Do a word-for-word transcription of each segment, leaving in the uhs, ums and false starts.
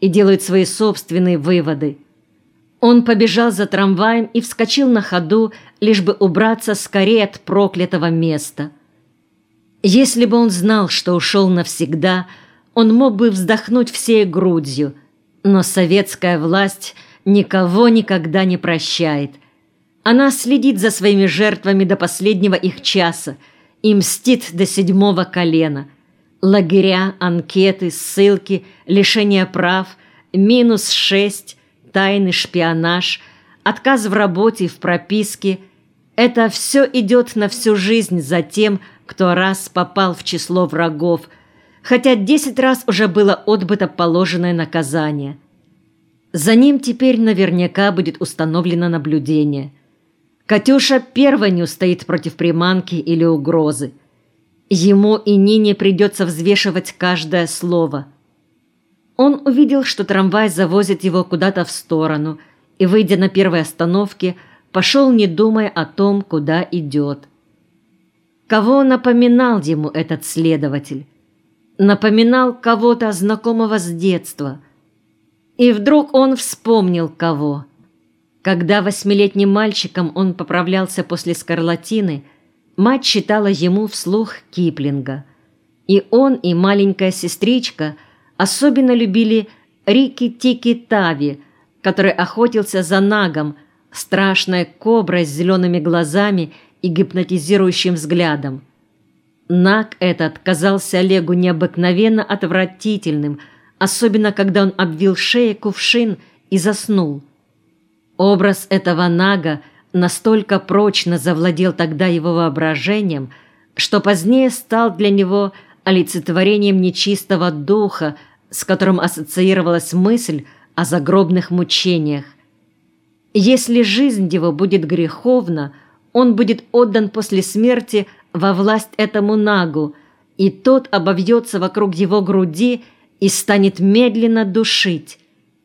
и делают свои собственные выводы. Он побежал за трамваем и вскочил на ходу, лишь бы убраться скорее от проклятого места. Если бы он знал, что ушел навсегда, он мог бы вздохнуть всей грудью, но советская власть никого никогда не прощает. Она следит за своими жертвами до последнего их часа и мстит до седьмого колена. Лагеря, анкеты, ссылки, лишение прав, минус шесть, тайный шпионаж, отказ в работе и в прописке – это все идет на всю жизнь за тем, кто раз попал в число врагов, хотя десять раз уже было отбыто положенное наказание. За ним теперь наверняка будет установлено наблюдение. Катюша первой не устоит против приманки или угрозы. Ему и Нине придется взвешивать каждое слово. Он увидел, что трамвай завозит его куда-то в сторону, и, выйдя на первой остановке, пошел, не думая о том, куда идет. Кого напоминал ему этот следователь? Напоминал кого-то знакомого с детства. И вдруг он вспомнил кого. Когда восьмилетним мальчиком он поправлялся после скарлатины, мать читала ему вслух Киплинга. И он, и маленькая сестричка особенно любили Рикки-Тикки-Тави, который охотился за Нагом, страшной коброй с зелеными глазами и гипнотизирующим взглядом. Наг этот казался Олегу необыкновенно отвратительным, особенно когда он обвил шеей кувшин и заснул. Образ этого Нага настолько прочно завладел тогда его воображением, что позднее стал для него олицетворением нечистого духа, с которым ассоциировалась мысль о загробных мучениях. Если жизнь его будет греховна, он будет отдан после смерти во власть этому Нагу, и тот обовьется вокруг его груди и станет медленно душить.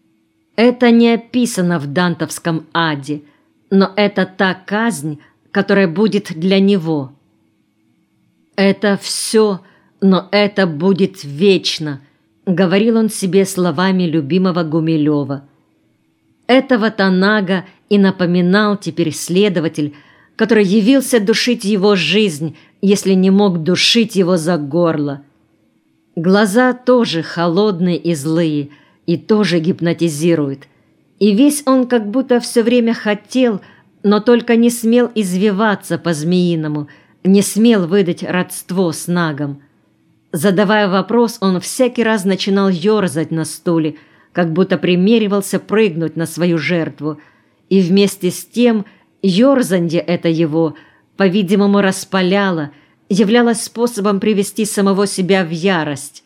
Это не описано в дантовском аде, но это та казнь, которая будет для него. «Это все, но это будет вечно», — говорил он себе словами любимого Гумилева. Этого-то Нага и напоминал теперь следователь, который явился душить его жизнь, если не мог душить его за горло. Глаза тоже холодные и злые, и тоже гипнотизируют. И весь он как будто все время хотел, но только не смел извиваться по-змеиному, не смел выдать родство с Нагом. Задавая вопрос, он всякий раз начинал ерзать на стуле, как будто примеривался прыгнуть на свою жертву, и вместе с тем ерзанье это его, по-видимому, распаляло, являлось способом привести самого себя в ярость.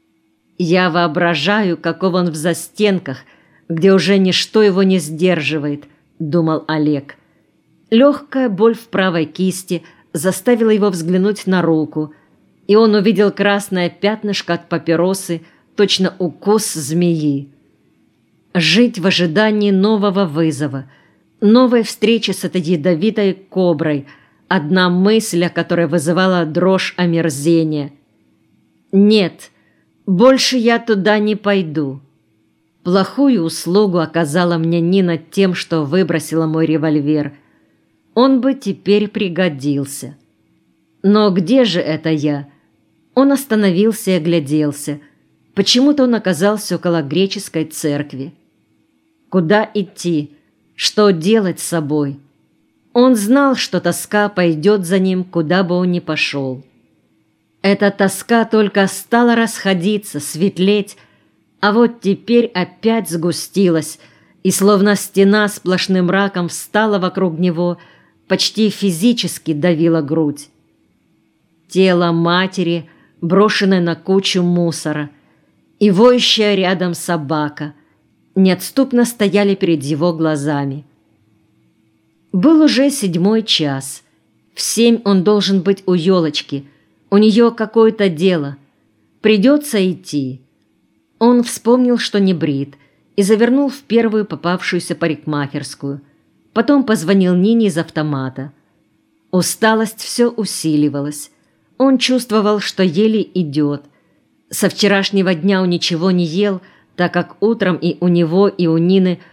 «Я воображаю, каков он в застенках, где уже ничто его не сдерживает», — думал Олег. Легкая боль в правой кисти заставила его взглянуть на руку, и он увидел красное пятнышко от папиросы, точно укус змеи. Жить в ожидании нового вызова, новой встречи с этой ядовитой коброй, одна мысль, о которой вызывала дрожь омерзения. «Нет, больше я туда не пойду. Плохую услугу оказала мне Нина тем, что выбросила мой револьвер. Он бы теперь пригодился. Но где же это я?» Он остановился и огляделся. Почему-то он оказался около греческой церкви. Куда идти? Что делать с собой? Он знал, что тоска пойдет за ним, куда бы он ни пошел. Эта тоска только стала расходиться, светлеть, а вот теперь опять сгустилась, и словно стена сплошным мраком встала вокруг него, почти физически давила грудь. Тело матери, брошенное на кучу мусора, и воющая рядом собака неотступно стояли перед его глазами. Был уже седьмой час. В семь он должен быть у елочки. У нее какое-то дело. Придется идти. Он вспомнил, что не брит, и завернул в первую попавшуюся парикмахерскую. Потом позвонил Нине из автомата. Усталость все усиливалась. Он чувствовал, что еле идет. Со вчерашнего дня он ничего не ел, так как утром и у него, и у Нины